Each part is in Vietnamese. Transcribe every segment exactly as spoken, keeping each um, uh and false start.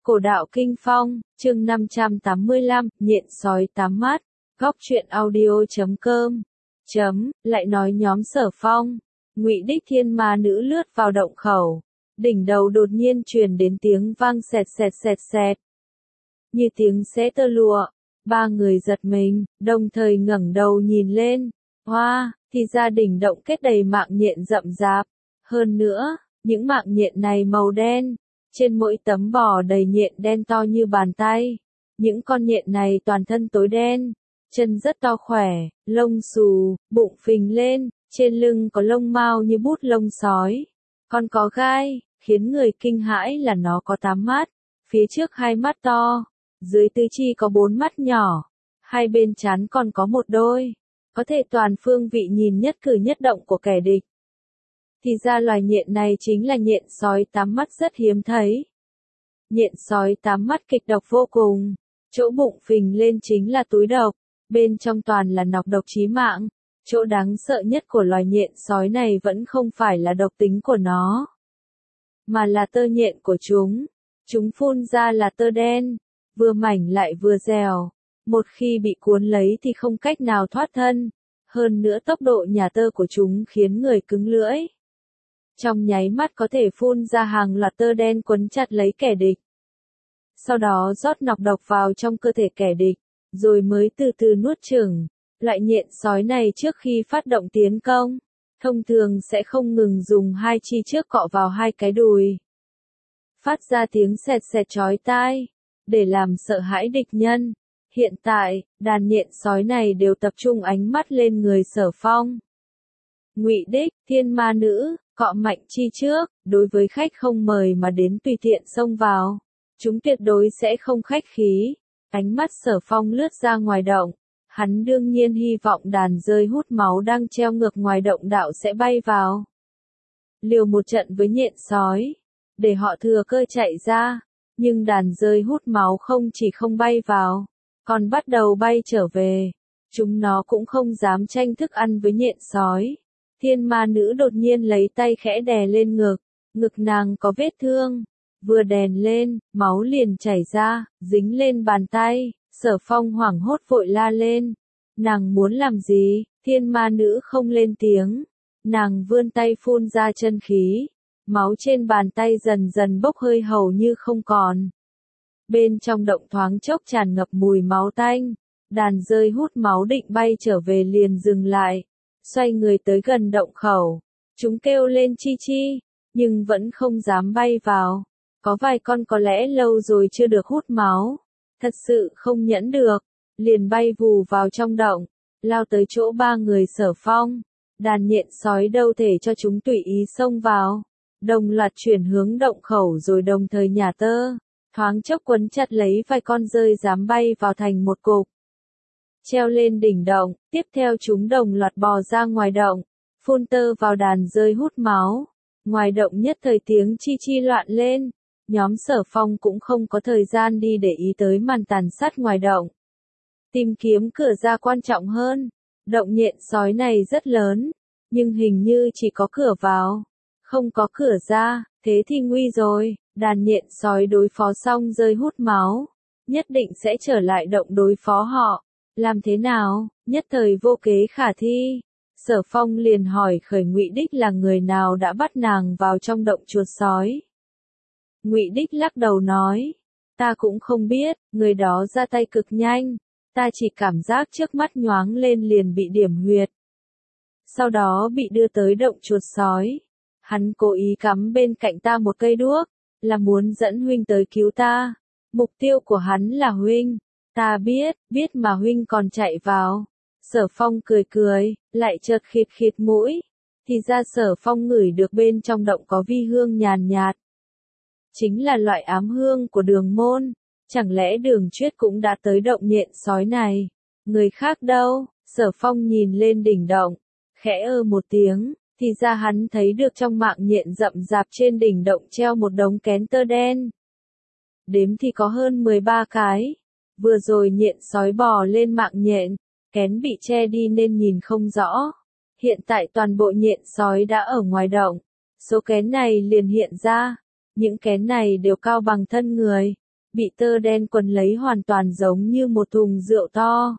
Cổ đạo Kinh Phong, chương năm trăm tám mươi lăm, nhện sói tám mắt, góc truyện audio chấm com, chấm, lại nói nhóm Sở Phong, Ngụy Đích Thiên Ma Nữ lướt vào động khẩu, đỉnh đầu đột nhiên truyền đến tiếng vang sẹt sẹt sẹt sẹt, như tiếng xé tơ lụa, ba người giật mình, đồng thời ngẩng đầu nhìn lên, hoa, thì ra đỉnh động kết đầy mạng nhện rậm rạp, hơn nữa, những mạng nhện này màu đen. Trên mỗi tấm bò đầy nhện đen to như bàn tay. Những con nhện này toàn thân tối đen, chân rất to khỏe, lông xù, bụng phình lên, trên lưng có lông mao như bút lông sói. Còn có gai, khiến người kinh hãi là nó có tám mắt, phía trước hai mắt to, dưới tứ chi có bốn mắt nhỏ, hai bên trán còn có một đôi, có thể toàn phương vị nhìn nhất cử nhất động của kẻ địch. Thì ra loài nhện này chính là nhện sói tám mắt rất hiếm thấy. Nhện sói tám mắt kịch độc vô cùng, chỗ bụng phình lên chính là túi độc, bên trong toàn là nọc độc chí mạng. Chỗ đáng sợ nhất của loài nhện sói này vẫn không phải là độc tính của nó, mà là tơ nhện của chúng. Chúng phun ra là tơ đen, vừa mảnh lại vừa dẻo, một khi bị cuốn lấy thì không cách nào thoát thân. Hơn nữa tốc độ nhả tơ của chúng khiến người cứng lưỡi. Trong nháy mắt có thể phun ra hàng loạt tơ đen quấn chặt lấy kẻ địch. Sau đó rót nọc độc vào trong cơ thể kẻ địch, rồi mới từ từ nuốt chửng. Loại nhện sói này trước khi phát động tiến công, thông thường sẽ không ngừng dùng hai chi trước cọ vào hai cái đùi. Phát ra tiếng sẹt sẹt chói tai, để làm sợ hãi địch nhân. Hiện tại, đàn nhện sói này đều tập trung ánh mắt lên người Sở Phong. Ngụy Đích, Thiên Ma Nữ, cọ mạnh chi trước, đối với khách không mời mà đến tùy tiện xông vào. Chúng tuyệt đối sẽ không khách khí. Ánh mắt Sở Phong lướt ra ngoài động. Hắn đương nhiên hy vọng đàn rơi hút máu đang treo ngược ngoài động đạo sẽ bay vào. Liều một trận với nhện sói, để họ thừa cơ chạy ra. Nhưng đàn rơi hút máu không chỉ không bay vào, còn bắt đầu bay trở về. Chúng nó cũng không dám tranh thức ăn với nhện sói. Thiên Ma Nữ đột nhiên lấy tay khẽ đè lên ngực, ngực nàng có vết thương, vừa đèn lên, máu liền chảy ra, dính lên bàn tay. Sở Phong hoảng hốt vội la lên, nàng muốn làm gì? Thiên Ma Nữ không lên tiếng, nàng vươn tay phun ra chân khí, máu trên bàn tay dần dần bốc hơi hầu như không còn. Bên trong động thoáng chốc tràn ngập mùi máu tanh, đàn rơi hút máu định bay trở về liền dừng lại. Xoay người tới gần động khẩu, chúng kêu lên chi chi, nhưng vẫn không dám bay vào. Có vài con có lẽ lâu rồi chưa được hút máu, thật sự không nhẫn được, liền bay vù vào trong động, lao tới chỗ ba người Sở Phong. Đàn nhện sói đâu thể cho chúng tùy ý xông vào, đồng loạt chuyển hướng động khẩu rồi đồng thời nhả tơ, thoáng chốc quấn chặt lấy vài con rơi dám bay vào thành một cục. Treo lên đỉnh động, tiếp theo chúng đồng loạt bò ra ngoài động, phun tơ vào đàn rơi hút máu. Ngoài động nhất thời tiếng chi chi loạn lên, nhóm Sở Phong cũng không có thời gian đi để ý tới màn tàn sát ngoài động. Tìm kiếm cửa ra quan trọng hơn, động nhện sói này rất lớn, nhưng hình như chỉ có cửa vào, không có cửa ra, thế thì nguy rồi, đàn nhện sói đối phó xong rơi hút máu, nhất định sẽ trở lại động đối phó họ. Làm thế nào? Nhất thời vô kế khả thi. Sở Phong liền hỏi khởi Ngụy Đích là người nào đã bắt nàng vào trong động chuột sói. Ngụy Đích lắc đầu nói, ta cũng không biết, người đó ra tay cực nhanh, ta chỉ cảm giác trước mắt nhoáng lên liền bị điểm huyệt. Sau đó bị đưa tới động chuột sói. Hắn cố ý cắm bên cạnh ta một cây đuốc, là muốn dẫn huynh tới cứu ta. Mục tiêu của hắn là huynh. Ta biết, biết mà huynh còn chạy vào. Sở Phong cười cười, lại chợt khịt khịt mũi. Thì ra Sở Phong ngửi được bên trong động có vi hương nhàn nhạt. Chính là loại ám hương của Đường Môn. Chẳng lẽ Đường Chuyết cũng đã tới động nhện sói này? Người khác đâu? Sở Phong nhìn lên đỉnh động, khẽ ơ một tiếng. Thì ra hắn thấy được trong mạng nhện rậm rạp trên đỉnh động treo một đống kén tơ đen. Đếm thì có hơn mười ba cái. Vừa rồi nhện sói bò lên mạng nhện, kén bị che đi nên nhìn không rõ. Hiện tại toàn bộ nhện sói đã ở ngoài động. Số kén này liền hiện ra. Những kén này đều cao bằng thân người. bị tơ đen quấn lấy hoàn toàn giống như một thùng rượu to.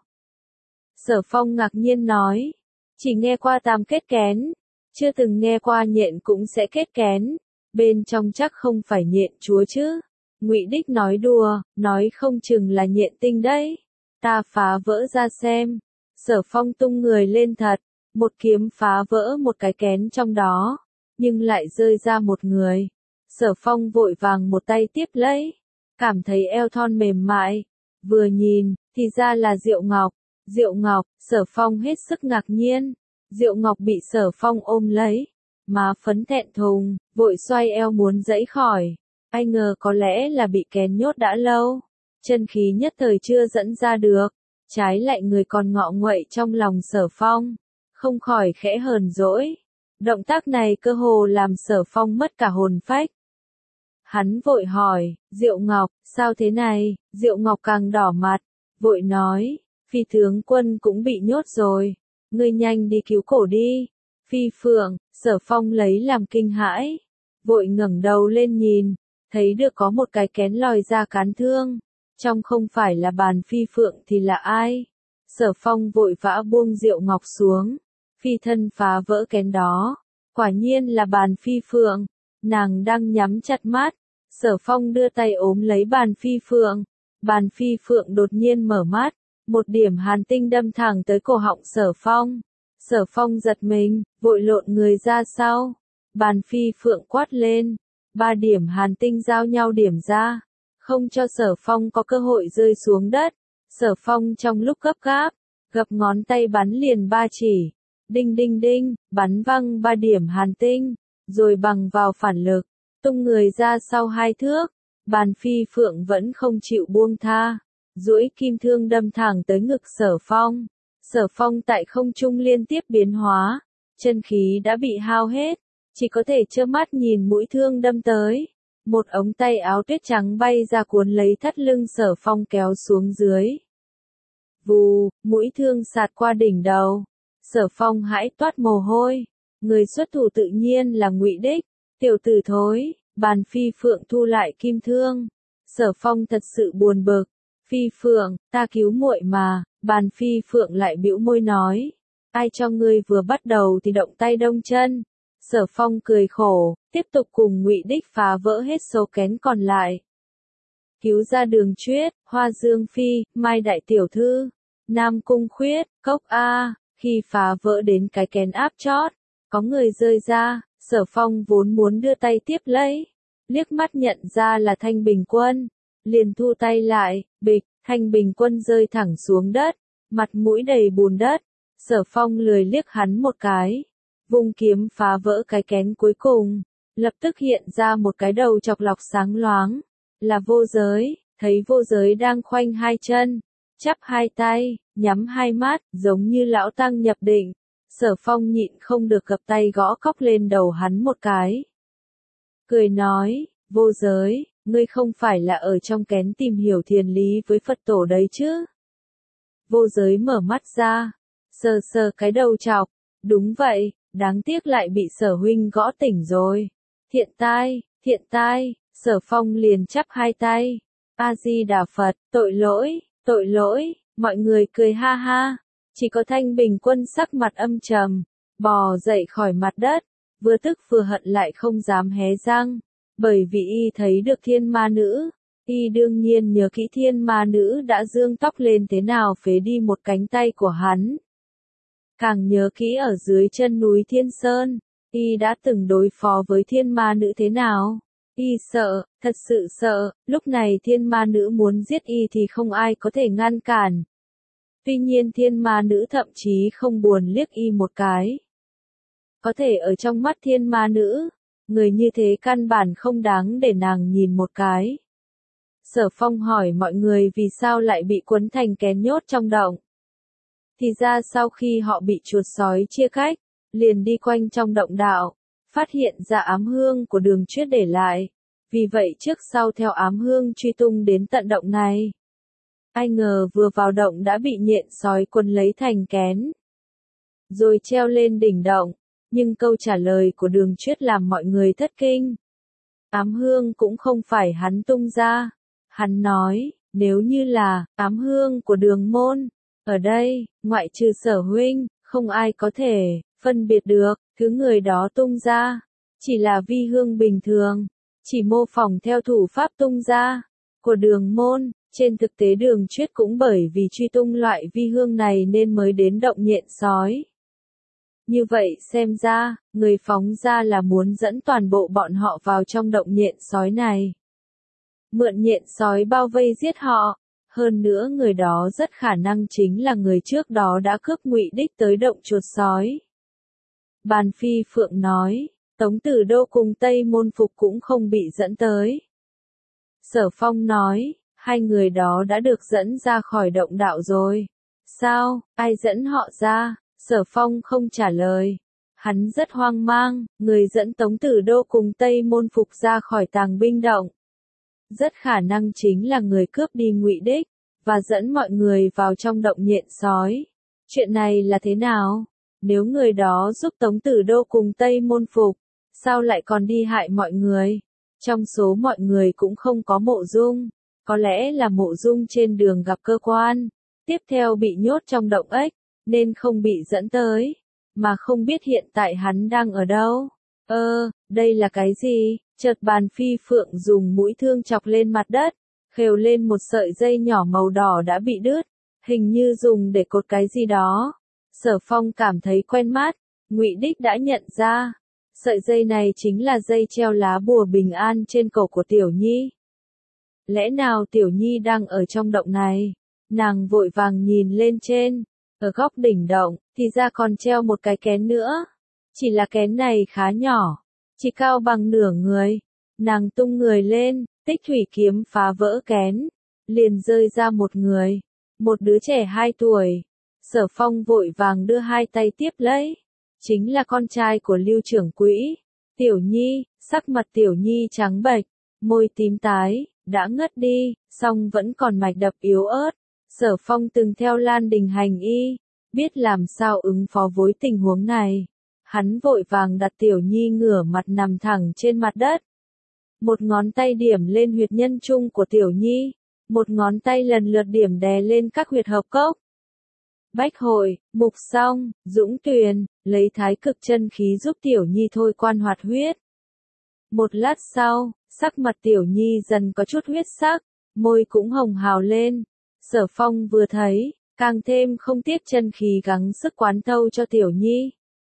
Sở Phong ngạc nhiên nói, chỉ nghe qua tam kết kén, chưa từng nghe qua nhện cũng sẽ kết kén, bên trong chắc không phải nhện chúa chứ. Ngụy Đích nói đùa, nói không chừng là nhện tinh đấy. Ta phá vỡ ra xem. Sở Phong tung người lên thật, một kiếm phá vỡ một cái kén trong đó, nhưng lại rơi ra một người. Sở Phong vội vàng một tay tiếp lấy, cảm thấy eo thon mềm mại, vừa nhìn, thì ra là Diệu Ngọc. Diệu Ngọc, Sở Phong hết sức ngạc nhiên. Diệu Ngọc bị Sở Phong ôm lấy, má phấn thẹn thùng, vội xoay eo muốn giãy khỏi. Ai ngờ có lẽ là bị kén nhốt đã lâu, chân khí nhất thời chưa dẫn ra được, trái lại người còn ngọ nguậy trong lòng Sở Phong, không khỏi khẽ hờn dỗi. Động tác này cơ hồ làm Sở Phong mất cả hồn phách. Hắn vội hỏi, Diệu Ngọc, sao thế này? Diệu Ngọc càng đỏ mặt, vội nói, Phi tướng quân cũng bị nhốt rồi, ngươi nhanh đi cứu cổ đi. Phi Phượng, Sở Phong lấy làm kinh hãi, vội ngẩng đầu lên nhìn, thấy được có một cái kén lòi ra cán thương, trong không phải là Bàn Phi Phượng thì là ai? Sở Phong vội vã buông Diệu Ngọc xuống, phi thân phá vỡ kén đó, quả nhiên là Bàn Phi Phượng, nàng đang nhắm chặt mắt. Sở Phong đưa tay ôm lấy Bàn Phi Phượng, Bàn Phi Phượng đột nhiên mở mắt, một điểm hàn tinh đâm thẳng tới cổ họng Sở Phong. Sở Phong giật mình, vội lộn người ra sau. Bàn Phi Phượng quát lên, ba điểm hàn tinh giao nhau điểm ra, không cho Sở Phong có cơ hội rơi xuống đất. Sở Phong trong lúc gấp gáp, gập ngón tay bắn liền ba chỉ, đinh đinh đinh, bắn văng ba điểm hàn tinh, rồi bằng vào phản lực, tung người ra sau hai thước. Bàn Phi Phượng vẫn không chịu buông tha, duỗi kim thương đâm thẳng tới ngực Sở Phong. Sở Phong tại không trung liên tiếp biến hóa, chân khí đã bị hao hết, chỉ có thể trơ mắt nhìn mũi thương đâm tới. Một ống tay áo tuyết trắng bay ra cuốn lấy thắt lưng Sở Phong kéo xuống dưới. Vù, mũi thương sạt qua đỉnh đầu. Sở Phong hãi toát mồ hôi. Người xuất thủ tự nhiên là Ngụy Đích. Tiểu tử thối, Bàn Phi Phượng thu lại kim thương. Sở Phong thật sự buồn bực. Phi Phượng, ta cứu muội mà. Bàn Phi Phượng lại bĩu môi nói, ai cho ngươi vừa bắt đầu thì động tay đông chân. Sở Phong cười khổ, tiếp tục cùng Ngụy Đích phá vỡ hết số kén còn lại. Cứu ra Đường Chuyết, Hoa Dương Phi, Mai Đại Tiểu Thư, Nam Cung Khuyết, Cốc A. Khi phá vỡ đến cái kén áp chót, có người rơi ra. Sở Phong vốn muốn đưa tay tiếp lấy, liếc mắt nhận ra là Thanh Bình Quân, liền thu tay lại. Bịch, Thanh Bình Quân rơi thẳng xuống đất, mặt mũi đầy bùn đất. Sở Phong lười liếc hắn một cái, vung kiếm phá vỡ cái kén cuối cùng, lập tức hiện ra một cái đầu chọc lọc sáng loáng, là Vô Giới. Thấy Vô Giới đang khoanh hai chân, chắp hai tay, nhắm hai mắt, giống như lão tăng nhập định. Sở Phong nhịn không được gập tay gõ cóc lên đầu hắn một cái. Cười nói, Vô Giới, ngươi không phải là ở trong kén tìm hiểu thiền lý với Phật tổ đấy chứ? Vô Giới mở mắt ra, sờ sờ cái đầu chọc, đúng vậy, đáng tiếc lại bị Sở huynh gõ tỉnh rồi. Thiện tai, thiện tai, Sở Phong liền chắp hai tay. A Di Đà Phật, tội lỗi, tội lỗi, mọi người cười ha ha. Chỉ có Thanh Bình Quân sắc mặt âm trầm, bò dậy khỏi mặt đất, vừa tức vừa hận lại không dám hé răng, bởi vì y thấy được thiên ma nữ, y đương nhiên nhớ kỹ thiên ma nữ đã dương tóc lên thế nào phế đi một cánh tay của hắn. Càng nhớ kỹ ở dưới chân núi Thiên Sơn, y đã từng đối phó với thiên ma nữ thế nào. Y sợ, thật sự sợ, lúc này thiên ma nữ muốn giết y thì không ai có thể ngăn cản. Tuy nhiên thiên ma nữ thậm chí không buồn liếc y một cái. Có thể ở trong mắt thiên ma nữ, người như thế căn bản không đáng để nàng nhìn một cái. Sở Phong hỏi mọi người vì sao lại bị quấn thành kén nhốt trong động. Thì ra sau khi họ bị chuột sói chia cách, liền đi quanh trong động đạo, phát hiện ra ám hương của Đường Chuyết để lại. Vì vậy trước sau theo ám hương truy tung đến tận động này. Ai ngờ vừa vào động đã bị nhện sói quấn lấy thành kén. Rồi treo lên đỉnh động, nhưng câu trả lời của Đường Chuyết làm mọi người thất kinh. Ám hương cũng không phải hắn tung ra. Hắn nói, nếu như là ám hương của đường môn, ở đây, ngoại trừ Sở huynh, không ai có thể phân biệt được, thứ người đó tung ra, chỉ là vi hương bình thường, chỉ mô phỏng theo thủ pháp tung ra của đường môn. Trên thực tế Đường Chuyết cũng bởi vì truy tung loại vi hương này nên mới đến động nhện sói. Như vậy xem ra, người phóng ra là muốn dẫn toàn bộ bọn họ vào trong động nhện sói này. Mượn nhện sói bao vây giết họ. Hơn nữa người đó rất khả năng chính là người trước đó đã cướp Ngụy Đích tới động chuột sói. Bàn Phi Phượng nói, Tống Tử Đô cùng Tây Môn Phục cũng không bị dẫn tới. Sở Phong nói, hai người đó đã được dẫn ra khỏi động đạo rồi. Sao, ai dẫn họ ra? Sở Phong không trả lời. Hắn rất hoang mang, người dẫn Tống Tử Đô cùng Tây Môn Phục ra khỏi tàng binh động. Rất khả năng chính là người cướp đi Ngụy Đích, và dẫn mọi người vào trong động nhện sói. Chuyện này là thế nào? Nếu người đó giúp Tống Tử Đô cùng Tây Môn Phục, sao lại còn đi hại mọi người? Trong số mọi người cũng không có Mộ Dung, có lẽ là Mộ Dung trên đường gặp cơ quan, tiếp theo bị nhốt trong động ếch, nên không bị dẫn tới, mà không biết hiện tại hắn đang ở đâu. Ơ, đây là cái gì? Chợt Bàn Phi Phượng dùng mũi thương chọc lên mặt đất, khều lên một sợi dây nhỏ màu đỏ đã bị đứt, hình như dùng để cột cái gì đó. Sở Phong cảm thấy quen mắt, Ngụy Đích đã nhận ra, sợi dây này chính là dây treo lá bùa bình an trên cổ của Tiểu Nhi. Lẽ nào Tiểu Nhi đang ở trong động này? Nàng vội vàng nhìn lên trên, ở góc đỉnh động, thì ra còn treo một cái kén nữa. Chỉ là kén này khá nhỏ, chỉ cao bằng nửa người. Nàng tung người lên, Tích thủy kiếm phá vỡ kén, liền rơi ra một người, một đứa trẻ hai tuổi. Sở Phong vội vàng đưa hai tay tiếp lấy, chính là con trai của Lưu trưởng quỹ, Tiểu Nhi. Sắc mặt Tiểu Nhi trắng bệch, môi tím tái, đã ngất đi, song vẫn còn mạch đập yếu ớt. Sở Phong từng theo Lan Đình hành y, biết làm sao ứng phó với tình huống này. Hắn vội vàng đặt Tiểu Nhi ngửa mặt nằm thẳng trên mặt đất. Một ngón tay điểm lên huyệt nhân trung của Tiểu Nhi, một ngón tay lần lượt điểm đè lên các huyệt hợp cốc. Bách Hội, Mục Song, Dũng Tuyền, lấy thái cực chân khí giúp Tiểu Nhi thôi quan hoạt huyết. Một lát sau, sắc mặt Tiểu Nhi dần có chút huyết sắc, môi cũng hồng hào lên. Sở Phong vừa thấy, càng thêm không tiếc chân khí gắng sức quán thâu cho Tiểu Nhi.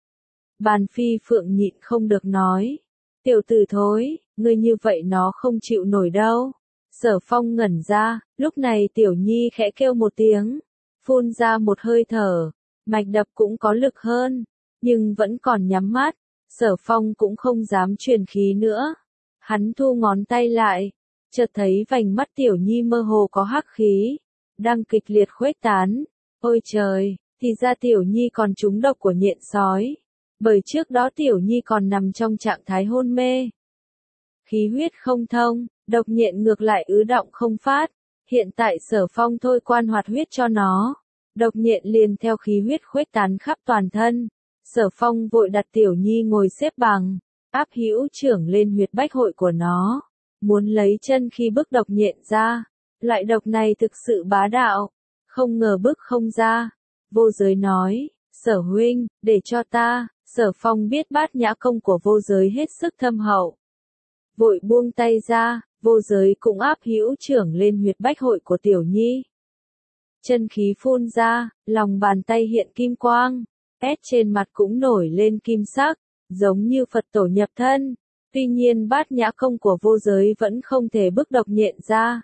Bàn Phi Phượng nhịn không được nói, tiểu tử thối, ngươi như vậy nó không chịu nổi đâu. Sở Phong ngẩn ra, lúc này Tiểu Nhi khẽ kêu một tiếng, phun ra một hơi thở, mạch đập cũng có lực hơn, nhưng vẫn còn nhắm mắt. Sở Phong cũng không dám truyền khí nữa. Hắn thu ngón tay lại, chợt thấy vành mắt Tiểu Nhi mơ hồ có hắc khí, đang kịch liệt khuếch tán. Ôi trời, thì ra Tiểu Nhi còn trúng độc của nhện sói. Bởi trước đó Tiểu Nhi còn nằm trong trạng thái hôn mê. Khí huyết không thông, độc nhện ngược lại ứ động không phát. Hiện tại Sở Phong thôi quan hoạt huyết cho nó, độc nhện liền theo khí huyết khuếch tán khắp toàn thân. Sở Phong vội đặt Tiểu Nhi ngồi xếp bằng, áp hữu trưởng lên huyệt bách hội của nó, muốn lấy chân khi bức độc nhện ra. Loại độc này thực sự bá đạo, không ngờ bức không ra. Vô Giới nói, Sở huynh, để cho ta. Sở Phong biết Bát Nhã công của Vô Giới hết sức thâm hậu, vội buông tay ra. Vô Giới cũng áp hữu trưởng lên huyệt bách hội của Tiểu Nhi. Chân khí phun ra, lòng bàn tay hiện kim quang, ép trên mặt cũng nổi lên kim sắc, giống như Phật tổ nhập thân. Tuy nhiên Bát Nhã công của Vô Giới vẫn không thể bức độc nhện ra.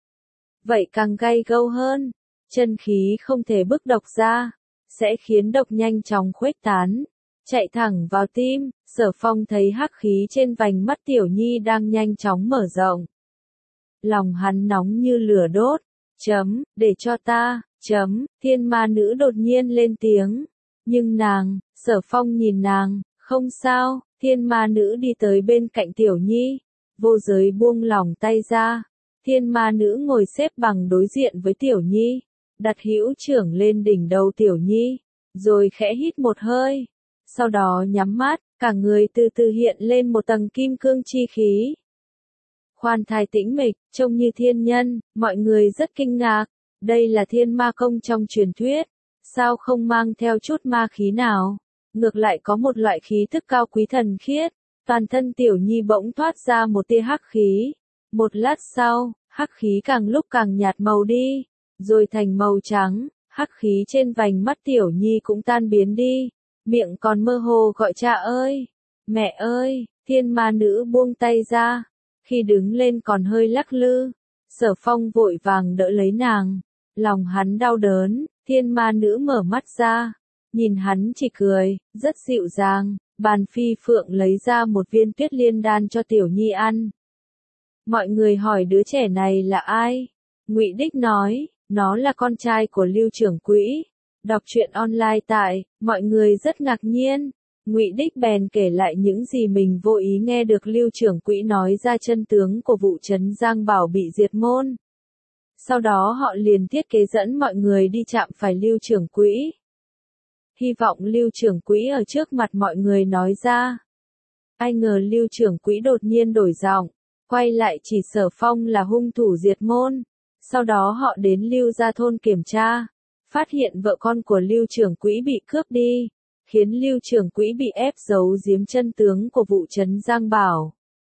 Vậy càng gay gâu hơn, chân khí không thể bức độc ra, sẽ khiến độc nhanh chóng khuếch tán, chạy thẳng vào tim. Sở Phong thấy hắc khí trên vành mắt Tiểu Nhi đang nhanh chóng mở rộng. Lòng hắn nóng như lửa đốt. Chấm, để cho ta, chấm, thiên ma nữ đột nhiên lên tiếng. Nhưng nàng, Sở Phong nhìn nàng, không sao. Thiên ma nữ đi tới bên cạnh Tiểu Nhi. Vô Giới buông lỏng tay ra. Thiên ma nữ ngồi xếp bằng đối diện với Tiểu Nhi, đặt hữu trưởng lên đỉnh đầu Tiểu Nhi, rồi khẽ hít một hơi. Sau đó nhắm mắt, cả người từ từ hiện lên một tầng kim cương chi khí. khoan thai tĩnh mịch, trông như thiên nhân, mọi người rất kinh ngạc. Đây là thiên ma công trong truyền thuyết, sao không mang theo chút ma khí nào, ngược lại có một loại khí thức cao quý thần khiết. Toàn thân Tiểu Nhi bỗng thoát ra một tia hắc khí. Một lát sau, hắc khí càng lúc càng nhạt màu đi, rồi thành màu trắng, hắc khí trên vành mắt Tiểu Nhi cũng tan biến đi, miệng còn mơ hồ gọi cha ơi, mẹ ơi. Thiên ma nữ buông tay ra, khi đứng lên còn hơi lắc lư. Sở Phong vội vàng đỡ lấy nàng, lòng hắn đau đớn. Thiên ma nữ mở mắt ra, nhìn hắn chỉ cười, rất dịu dàng. Bàn Phi Phượng lấy ra một viên tuyết liên đan cho Tiểu Nhi ăn. Mọi người hỏi đứa trẻ này là ai? Ngụy Đích nói, nó là con trai của Lưu trưởng quỹ. Đọc truyện online tại, mọi người rất ngạc nhiên. Ngụy Đích bèn kể lại những gì mình vô ý nghe được Lưu trưởng quỹ nói ra chân tướng của vụ trấn Giang Bảo bị diệt môn. Sau đó họ liền thiết kế dẫn mọi người đi chạm phải Lưu trưởng quỹ. Hy vọng Lưu trưởng quỹ ở trước mặt mọi người nói ra. Ai ngờ Lưu trưởng quỹ đột nhiên đổi giọng, quay lại chỉ Sở Phong là hung thủ diệt môn. Sau đó họ đến Lưu gia thôn kiểm tra, phát hiện vợ con của Lưu trưởng quỹ bị cướp đi, khiến Lưu trưởng quỹ bị ép giấu giếm chân tướng của vụ trấn Giang Bảo.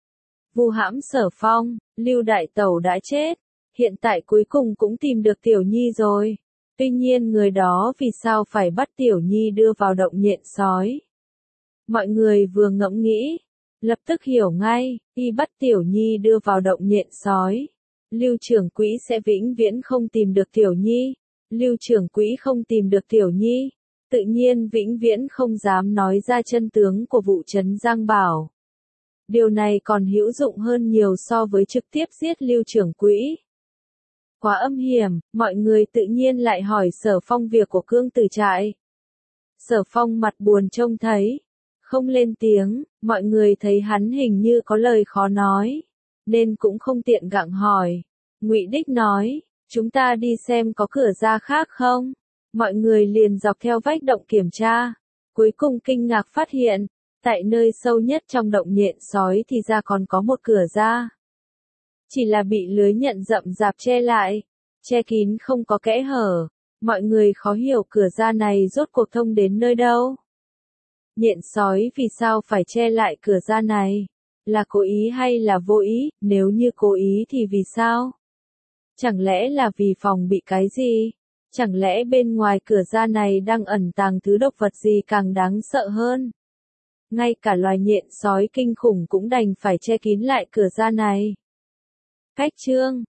Vu hãm Sở Phong, Lưu đại tẩu đã chết, hiện tại cuối cùng cũng tìm được Tiểu Nhi rồi. Tuy nhiên người đó vì sao phải bắt Tiểu Nhi đưa vào động nhện sói? Mọi người vừa ngẫm nghĩ, lập tức hiểu ngay, y bắt Tiểu Nhi đưa vào động nhện sói. Lưu trưởng quỹ sẽ vĩnh viễn không tìm được Tiểu Nhi. Lưu trưởng quỹ không tìm được Tiểu Nhi, tự nhiên vĩnh viễn không dám nói ra chân tướng của vụ trấn Giang Bảo. Điều này còn hữu dụng hơn nhiều so với trực tiếp giết Lưu trưởng quỹ. Quá âm hiểm, mọi người tự nhiên lại hỏi Sở Phong việc của Cương Tử Trại. Sở Phong mặt buồn trông thấy, không lên tiếng. Mọi người thấy hắn hình như có lời khó nói, nên cũng không tiện gặng hỏi. Ngụy Đích nói, chúng ta đi xem có cửa ra khác không? Mọi người liền dọc theo vách động kiểm tra, cuối cùng kinh ngạc phát hiện, tại nơi sâu nhất trong động nhện sói thì ra còn có một cửa ra. Chỉ là bị lưới nhận rậm rạp che lại, che kín không có kẽ hở. Mọi người khó hiểu cửa ra này rốt cuộc thông đến nơi đâu. Nhện sói vì sao phải che lại cửa ra này? Là cố ý hay là vô ý? Nếu như cố ý thì vì sao? Chẳng lẽ là vì phòng bị cái gì? Chẳng lẽ bên ngoài cửa ra này đang ẩn tàng thứ độc vật gì càng đáng sợ hơn? Ngay cả loài nhện sói kinh khủng cũng đành phải che kín lại cửa ra này. Cách chương